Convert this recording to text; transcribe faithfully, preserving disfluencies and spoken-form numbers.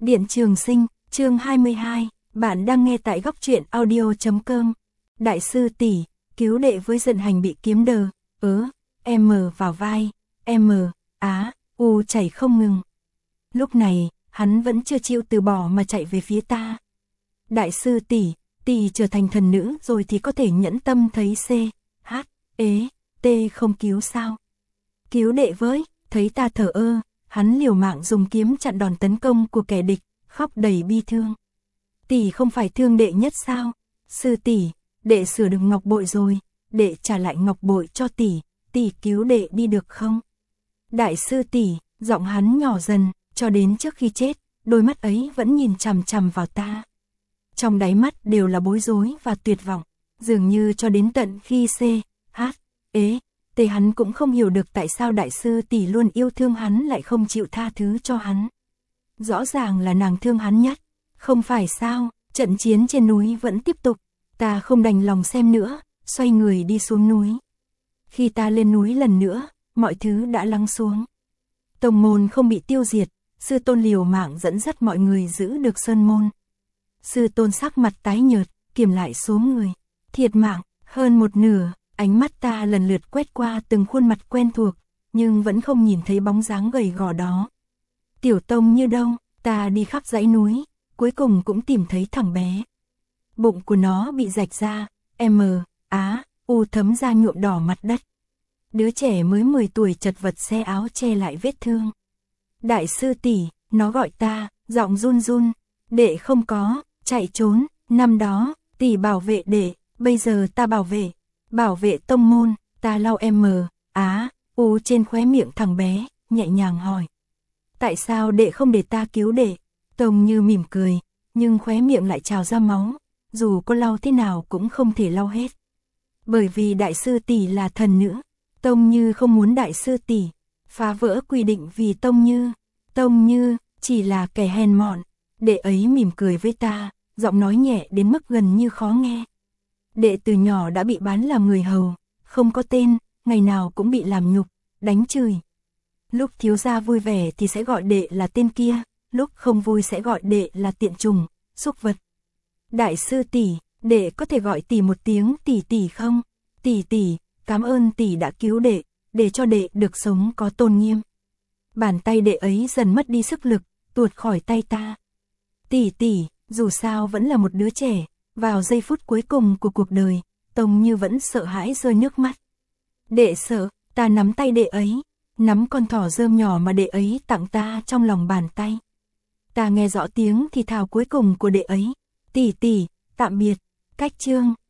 Điện Trường Sinh, chương hai mươi hai, bạn đang nghe tại góc truyện audio chấm com. Đại sư tỷ, cứu đệ với giận hành bị kiếm đờ, ớ, M vào vai, M, á, U chảy không ngừng. Lúc này, hắn vẫn chưa chịu từ bỏ mà chạy về phía ta. Đại sư tỷ, tỷ trở thành thần nữ rồi thì có thể nhẫn tâm thấy C, H, ế, T không cứu sao? Cứu đệ với, thấy ta thở ơ, hắn liều mạng dùng kiếm chặn đòn tấn công của kẻ địch, khóc đầy bi thương. Tỷ không phải thương đệ nhất sao? Sư tỷ, đệ sửa được ngọc bội rồi, đệ trả lại ngọc bội cho tỷ, tỷ cứu đệ đi được không? Đại sư tỷ, giọng hắn nhỏ dần, cho đến trước khi chết, đôi mắt ấy vẫn nhìn chằm chằm vào ta. Trong đáy mắt đều là bối rối và tuyệt vọng, dường như cho đến tận khi C, H, ế, T hắn cũng không hiểu được tại sao đại sư tỷ luôn yêu thương hắn lại không chịu tha thứ cho hắn. Rõ ràng là nàng thương hắn nhất, không phải sao? Trận chiến trên núi vẫn tiếp tục, ta không đành lòng xem nữa, xoay người đi xuống núi. Khi ta lên núi lần nữa, mọi thứ đã lắng xuống. Tông môn không bị tiêu diệt, sư tôn liều mạng dẫn dắt mọi người giữ được sơn môn. Sư tôn sắc mặt tái nhợt, kiểm lại số người thiệt mạng, hơn một nửa. Ánh mắt ta lần lượt quét qua từng khuôn mặt quen thuộc, nhưng vẫn không nhìn thấy bóng dáng gầy gò đó. Tiểu Tông như đâu, ta đi khắp dãy núi, cuối cùng cũng tìm thấy thằng bé. Bụng của nó bị rạch ra, M, á, U thấm ra nhuộm đỏ mặt đất. Đứa trẻ mới mười tuổi chật vật xe áo che lại vết thương. Đại sư tỷ, nó gọi ta, giọng run run, đệ không có, chạy trốn, năm đó, tỷ bảo vệ đệ, bây giờ ta bảo vệ. Bảo vệ tông môn, ta lau M, á, U trên khóe miệng thằng bé, nhẹ nhàng hỏi. Tại sao đệ không để ta cứu đệ? Tông Như mỉm cười, nhưng khóe miệng lại trào ra máu, dù có lau thế nào cũng không thể lau hết. Bởi vì đại sư tỷ là thần nữ, Tông Như không muốn đại sư tỷ phá vỡ quy định vì Tông Như. Tông Như chỉ là kẻ hèn mọn, đệ ấy mỉm cười với ta, giọng nói nhẹ đến mức gần như khó nghe. Đệ từ nhỏ đã bị bán làm người hầu, không có tên, ngày nào cũng bị làm nhục, đánh chửi. Lúc thiếu gia vui vẻ thì sẽ gọi đệ là tên kia, lúc không vui sẽ gọi đệ là tiện trùng, súc vật. Đại sư tỷ, đệ có thể gọi tỷ một tiếng tỷ tỷ không? Tỷ tỷ, cảm ơn tỷ đã cứu đệ, để cho đệ được sống có tôn nghiêm. Bàn tay đệ ấy dần mất đi sức lực, tuột khỏi tay ta. Tỷ tỷ, dù sao vẫn là một đứa trẻ. Vào giây phút cuối cùng của cuộc đời, Tông Như vẫn sợ hãi rơi nước mắt. Đệ sợ, ta nắm tay đệ ấy, nắm con thỏ rơm nhỏ mà đệ ấy tặng ta trong lòng bàn tay. Ta nghe rõ tiếng thì thào cuối cùng của đệ ấy. Tỷ tỷ, tạm biệt, cách chương.